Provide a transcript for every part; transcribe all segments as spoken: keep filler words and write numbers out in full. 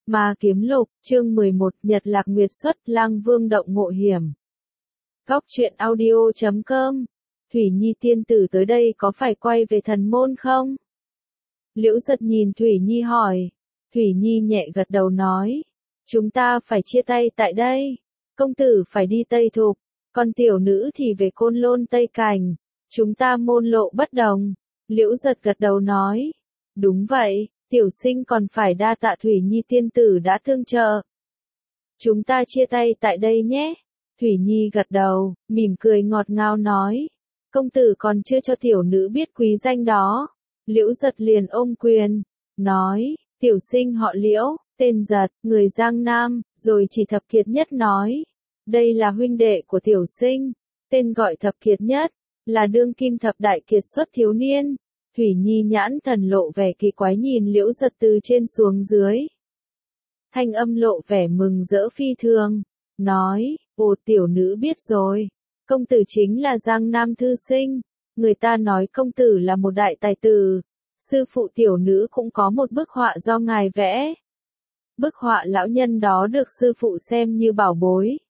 Ma kiếm lục, chương mười một, Nhật Lạc Nguyệt xuất, Lang Vương động ngộ hiểm. Góc truyện audio chấm com. Thủy Nhi tiên tử tới đây có phải quay về thần môn không? Liễu Giật nhìn Thủy Nhi hỏi. Thủy Nhi nhẹ gật đầu nói. Chúng ta phải chia tay tại đây. Công tử phải đi Tây Thục, còn tiểu nữ thì về Côn Lôn Tây Cảnh. Chúng ta môn lộ bất đồng. Liễu Giật gật đầu nói. Đúng vậy, tiểu sinh còn phải đa tạ Thủy Nhi tiên tử đã tương trợ. Chúng ta chia tay tại đây nhé. Thủy Nhi gật đầu, mỉm cười ngọt ngào nói. Công tử còn chưa cho tiểu nữ biết quý danh đó. Liễu Giật liền ôm quyền, nói, tiểu sinh họ Liễu, tên Giật, người Giang Nam, rồi chỉ Thập Kiệt Nhất nói. Đây là huynh đệ của tiểu sinh, tên gọi Thập Kiệt Nhất, là đương kim thập đại kiệt xuất thiếu niên. Thủy Nhi nhãn thần lộ vẻ kỳ quái nhìn Liễu Giật từ trên xuống dưới. Thanh âm lộ vẻ mừng rỡ phi thường, nói, ồ tiểu nữ biết rồi, công tử chính là Giang Nam thư sinh, người ta nói công tử là một đại tài tử, sư phụ tiểu nữ cũng có một bức họa do ngài vẽ. Bức họa lão nhân đó được sư phụ xem như bảo bối.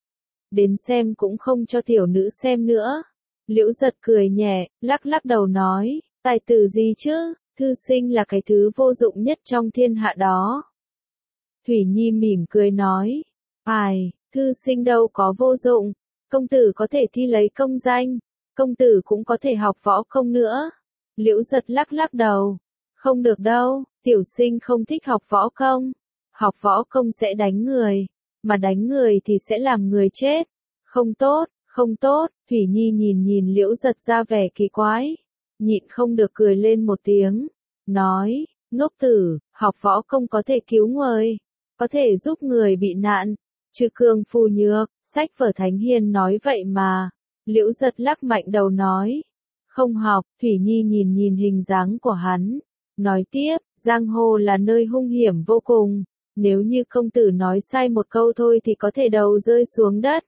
Đến xem cũng không cho tiểu nữ xem nữa. Liễu Giật cười nhẹ, lắc lắc đầu nói, tài tử gì chứ, thư sinh là cái thứ vô dụng nhất trong thiên hạ đó. Thủy Nhi mỉm cười nói, ai, thư sinh đâu có vô dụng, công tử có thể thi lấy công danh, công tử cũng có thể học võ công nữa. Liễu Giật lắc lắc đầu, không được đâu, tiểu sinh không thích học võ công, học võ công sẽ đánh người, mà đánh người thì sẽ làm người chết, không tốt, không tốt. Thủy Nhi nhìn nhìn Liễu Giật ra vẻ kỳ quái, nhịn không được cười lên một tiếng, nói, ngốc tử, học võ công có thể cứu người, có thể giúp người bị nạn, trừ cường phù nhược, sách vở Thánh Hiền nói vậy mà. Liễu Giật lắc mạnh đầu nói, không học. Thủy Nhi nhìn nhìn hình dáng của hắn, nói tiếp, giang hồ là nơi hung hiểm vô cùng, nếu như công tử nói sai một câu thôi thì có thể đầu rơi xuống đất.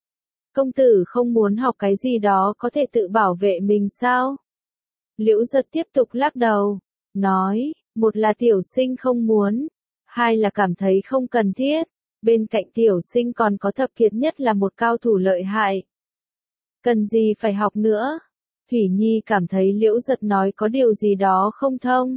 Công tử không muốn học cái gì đó có thể tự bảo vệ mình sao? Liễu Giật tiếp tục lắc đầu, nói, một là tiểu sinh không muốn, hai là cảm thấy không cần thiết, bên cạnh tiểu sinh còn có Thập Kiệt Nhất là một cao thủ lợi hại. Cần gì phải học nữa? Thủy Nhi cảm thấy Liễu Giật nói có điều gì đó không thông.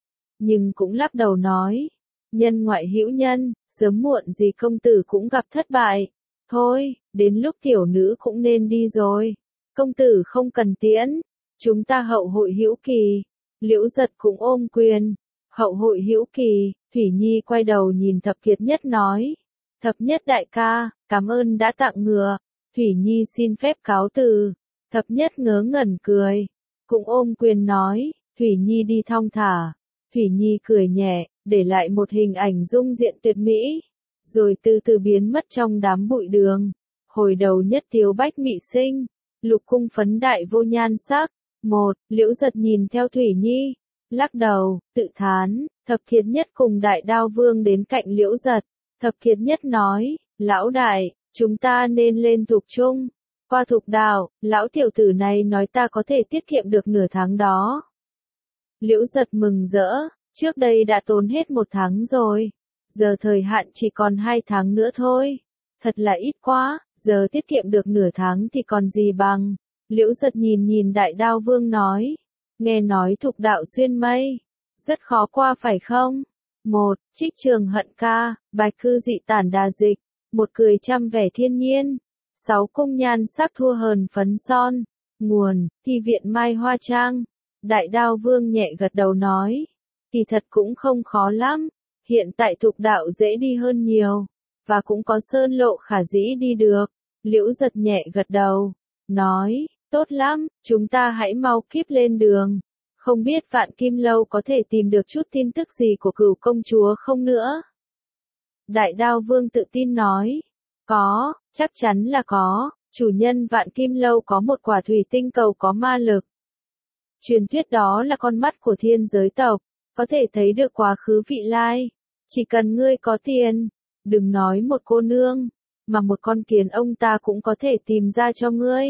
Nhưng cũng lắc đầu nói, nhân ngoại hữu nhân, sớm muộn gì công tử cũng gặp thất bại. Thôi, đến lúc tiểu nữ cũng nên đi rồi. Công tử không cần tiễn, chúng ta hậu hội hữu kỳ. Liễu Giật cũng ôm quyền, hậu hội hữu kỳ. Thủy Nhi quay đầu nhìn Thập Kiệt Nhất nói, Thập Nhất đại ca, cảm ơn đã tặng ngựa. Thủy Nhi xin phép cáo từ. Thập Nhất ngớ ngẩn cười, cũng ôm quyền nói, Thủy Nhi đi thong thả. Thủy Nhi cười nhẹ, để lại một hình ảnh dung diện tuyệt mỹ, rồi từ từ biến mất trong đám bụi đường. Hồi đầu nhất tiếu bách mị sinh, lục cung phấn đại vô nhan sắc. Một, Liễu Giật nhìn theo Thủy Nhi, lắc đầu, tự thán. Thập Kiệt Nhất cùng Đại Đao Vương đến cạnh Liễu Giật. Thập Kiệt Nhất nói, lão đại, chúng ta nên lên Thục Trung. Qua Thục Đảo, lão tiểu tử này nói ta có thể tiết kiệm được nửa tháng đó. Liễu Giật mừng rỡ, trước đây đã tốn hết một tháng rồi, giờ thời hạn chỉ còn hai tháng nữa thôi. Thật là ít quá, giờ tiết kiệm được nửa tháng thì còn gì bằng. Liễu Giật nhìn nhìn Đại Đao Vương nói, nghe nói Thục Đạo xuyên mây, rất khó qua phải không? Một, Trích Trường Hận ca, Bạch Cư Dị Tản Đà Dịch, một cười trăm vẻ thiên nhiên. Sáu, Cung nhan sắc thua hờn phấn son. Nguồn, Thi viện Mai Hoa Trang. Đại Đao Vương nhẹ gật đầu nói, kỳ thật cũng không khó lắm, hiện tại Thục Đạo dễ đi hơn nhiều, và cũng có sơn lộ khả dĩ đi được. Liễu Giật nhẹ gật đầu, nói, tốt lắm, chúng ta hãy mau kíp lên đường. Không biết Vạn Kim Lâu có thể tìm được chút tin tức gì của Cửu công chúa không nữa? Đại Đao Vương tự tin nói, có, chắc chắn là có, chủ nhân Vạn Kim Lâu có một quả thủy tinh cầu có ma lực. Truyền thuyết đó là con mắt của thiên giới tộc, có thể thấy được quá khứ vị lai. Chỉ cần ngươi có tiền, đừng nói một cô nương, mà một con kiến ông ta cũng có thể tìm ra cho ngươi.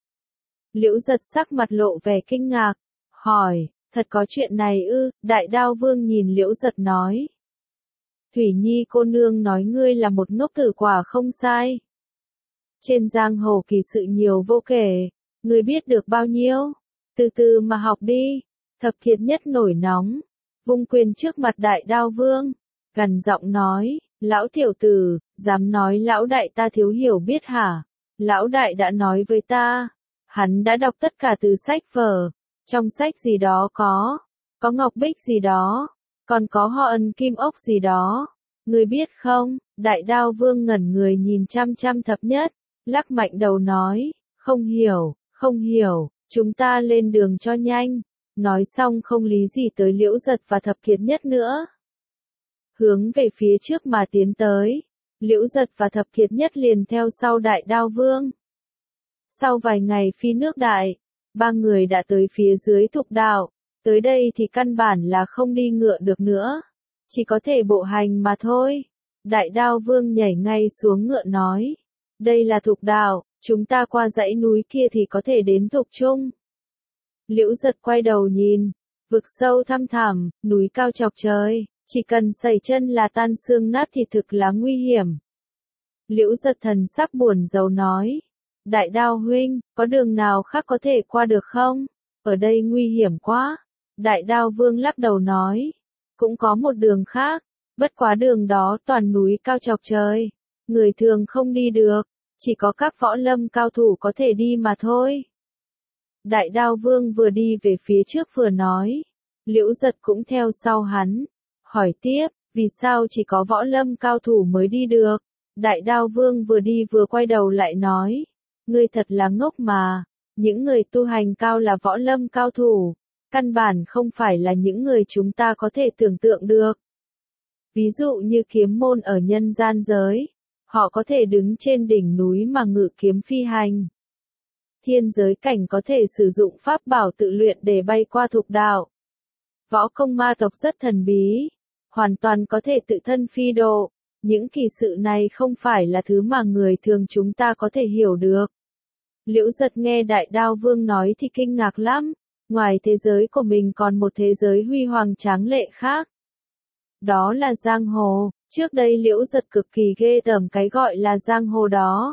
Liễu Giật sắc mặt lộ vẻ kinh ngạc, hỏi, thật có chuyện này ư? Đại Đao Vương nhìn Liễu Giật nói. Thủy Nhi cô nương nói ngươi là một ngốc tử quả không sai. Trên giang hồ kỳ sự nhiều vô kể, ngươi biết được bao nhiêu, từ từ mà học đi. Thập Kiệt Nhất nổi nóng, vung quyền trước mặt Đại Đao Vương, gằn giọng nói, lão tiểu tử, dám nói lão đại ta thiếu hiểu biết hả? Lão đại đã nói với ta, hắn đã đọc tất cả từ sách vở, trong sách gì đó có, có ngọc bích gì đó, còn có họ ân kim ốc gì đó, ngươi biết không? Đại Đao Vương ngẩn người nhìn chăm chăm Thập Nhất, lắc mạnh đầu nói, không hiểu, không hiểu, chúng ta lên đường cho nhanh. Nói xong không lý gì tới Liễu Giật và Thập Kiệt Nhất nữa. Hướng về phía trước mà tiến tới, Liễu Giật và Thập Kiệt Nhất liền theo sau Đại Đao Vương. Sau vài ngày phi nước đại, ba người đã tới phía dưới Thục Đạo, tới đây thì căn bản là không đi ngựa được nữa, chỉ có thể bộ hành mà thôi. Đại Đao Vương nhảy ngay xuống ngựa nói, đây là Thục Đạo, chúng ta qua dãy núi kia thì có thể đến Thục Trung. Liễu Giật quay đầu nhìn, vực sâu thăm thẳm, núi cao chọc trời, chỉ cần sẩy chân là tan xương nát thì thực là nguy hiểm. Liễu Giật thần sắc buồn rầu nói, Đại Đao huynh, có đường nào khác có thể qua được không? Ở đây nguy hiểm quá. Đại Đao Vương lắc đầu nói, cũng có một đường khác, bất quá đường đó toàn núi cao chọc trời, người thường không đi được, chỉ có các võ lâm cao thủ có thể đi mà thôi. Đại Đao Vương vừa đi về phía trước vừa nói, Liễu Giật cũng theo sau hắn, hỏi tiếp, vì sao chỉ có võ lâm cao thủ mới đi được? Đại Đao Vương vừa đi vừa quay đầu lại nói, ngươi thật là ngốc mà, những người tu hành cao là võ lâm cao thủ, căn bản không phải là những người chúng ta có thể tưởng tượng được. Ví dụ như kiếm môn ở nhân gian giới, họ có thể đứng trên đỉnh núi mà ngự kiếm phi hành. Thiên giới cảnh có thể sử dụng pháp bảo tự luyện để bay qua Thục Đạo. Võ công ma tộc rất thần bí, hoàn toàn có thể tự thân phi độ, những kỳ sự này không phải là thứ mà người thường chúng ta có thể hiểu được. Liễu Giật nghe Đại Đao Vương nói thì kinh ngạc lắm, ngoài thế giới của mình còn một thế giới huy hoàng tráng lệ khác. Đó là giang hồ, trước đây Liễu Giật cực kỳ ghê tởm cái gọi là giang hồ đó.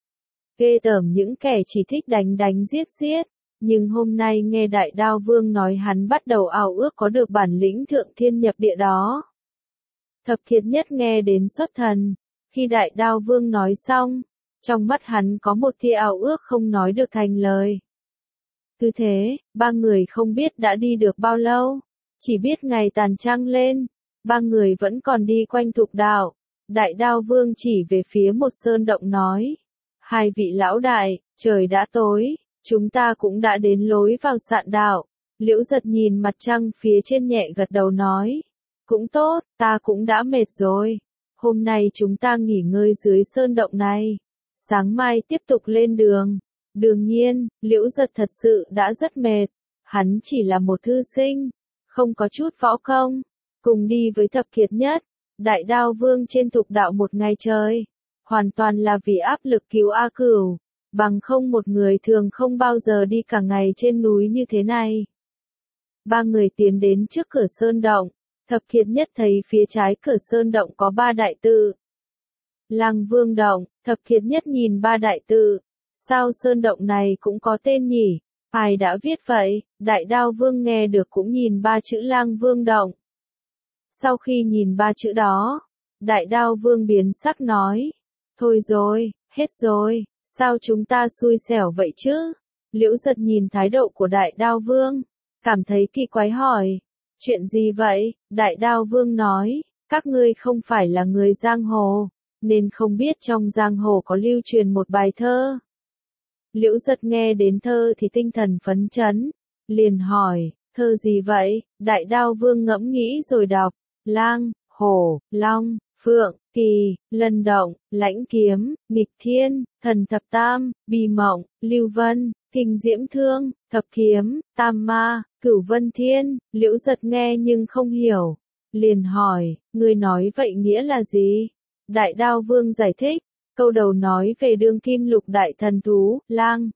Ghê tởm những kẻ chỉ thích đánh đánh giết giết, nhưng hôm nay nghe Đại Đao Vương nói hắn bắt đầu ao ước có được bản lĩnh thượng thiên nhập địa đó. Thập Kiệt Nhất nghe đến xuất thần, khi Đại Đao Vương nói xong, trong mắt hắn có một tia ao ước không nói được thành lời. Cứ thế, ba người không biết đã đi được bao lâu, chỉ biết ngày tàn trăng lên, ba người vẫn còn đi quanh Thục Đạo. Đại Đao Vương chỉ về phía một sơn động nói, hai vị lão đại, trời đã tối, chúng ta cũng đã đến lối vào sạn đạo. Liễu Giật nhìn mặt trăng phía trên nhẹ gật đầu nói, cũng tốt, ta cũng đã mệt rồi, hôm nay chúng ta nghỉ ngơi dưới sơn động này, sáng mai tiếp tục lên đường. Đương nhiên, Liễu Giật thật sự đã rất mệt, hắn chỉ là một thư sinh, không có chút võ công, cùng đi với Thập Kiệt Nhất, Đại Đao Vương trên Thục Đạo một ngày trời, hoàn toàn là vì áp lực cứu A Cửu, bằng không một người thường không bao giờ đi cả ngày trên núi như thế này. Ba người tiến đến trước cửa sơn động, Thập Kiệt Nhất thấy phía trái cửa sơn động có ba đại tự. Lăng Vương Động, Thập Kiệt Nhất nhìn ba đại tự, sao sơn động này cũng có tên nhỉ? Ai đã viết vậy? Đại Đao Vương nghe được cũng nhìn ba chữ Lăng Vương Động. Sau khi nhìn ba chữ đó, Đại Đao Vương biến sắc nói, thôi rồi, hết rồi, sao chúng ta xui xẻo vậy chứ? Liễu Giật nhìn thái độ của Đại Đao Vương, cảm thấy kỳ quái hỏi, chuyện gì vậy? Đại Đao Vương nói, các ngươi không phải là người giang hồ, nên không biết trong giang hồ có lưu truyền một bài thơ. Liễu Giật nghe đến thơ thì tinh thần phấn chấn, liền hỏi, thơ gì vậy? Đại Đao Vương ngẫm nghĩ rồi đọc, lang, hổ, long, phượng, kỳ, lân động, lãnh kiếm, nghịch thiên, thần thập tam, bì mộng, lưu vân, kinh diễm thương, thập kiếm, tam ma, cửu vân thiên. Liễu Giật nghe nhưng không hiểu, liền hỏi, ngươi nói vậy nghĩa là gì? Đại Đao Vương giải thích, câu đầu nói về đương kim lục đại thần thú, lang,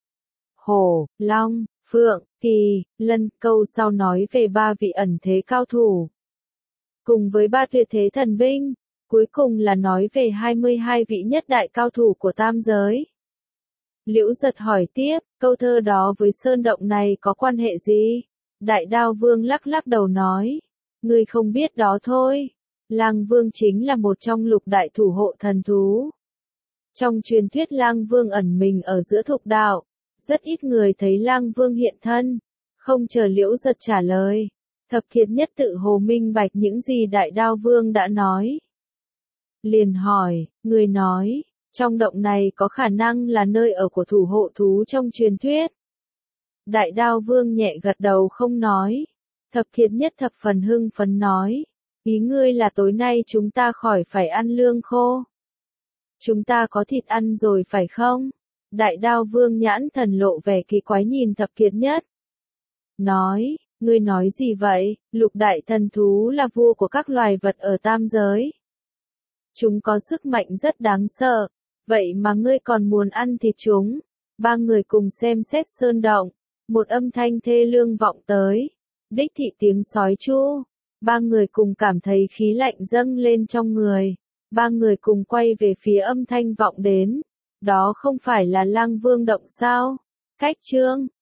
hổ, long, phượng, kỳ, lân, câu sau nói về ba vị ẩn thế cao thủ. cùng với ba tuyệt thế thần binh, cuối cùng là nói về hai mươi hai vị nhất đại cao thủ của tam giới. Liễu Giật hỏi tiếp, câu thơ đó với sơn động này có quan hệ gì? Đại Đao Vương lắc lắc đầu nói, ngươi không biết đó thôi. Lang Vương chính là một trong lục đại thủ hộ thần thú. Trong truyền thuyết Lang Vương ẩn mình ở giữa thục đạo, rất ít người thấy Lang Vương hiện thân. Không chờ Liễu Giật trả lời, Thập Kiệt Nhất tự hồ minh bạch những gì Đại Đao Vương đã nói. Liền hỏi, người nói, trong động này có khả năng là nơi ở của thủ hộ thú trong truyền thuyết. Đại Đao Vương nhẹ gật đầu không nói. Thập Kiệt Nhất thập phần hưng phấn nói, ý ngươi là tối nay chúng ta khỏi phải ăn lương khô. Chúng ta có thịt ăn rồi phải không? Đại Đao Vương nhãn thần lộ vẻ kỳ quái nhìn Thập Kiệt Nhất. Nói, ngươi nói gì vậy? Lục đại thần thú là vua của các loài vật ở tam giới. Chúng có sức mạnh rất đáng sợ, vậy mà ngươi còn muốn ăn thịt chúng. Ba người cùng xem xét sơn động, một âm thanh thê lương vọng tới. Đích thị tiếng sói chu. Ba người cùng cảm thấy khí lạnh dâng lên trong người. Ba người cùng quay về phía âm thanh vọng đến. Đó không phải là Lang Vương động sao? Cách chương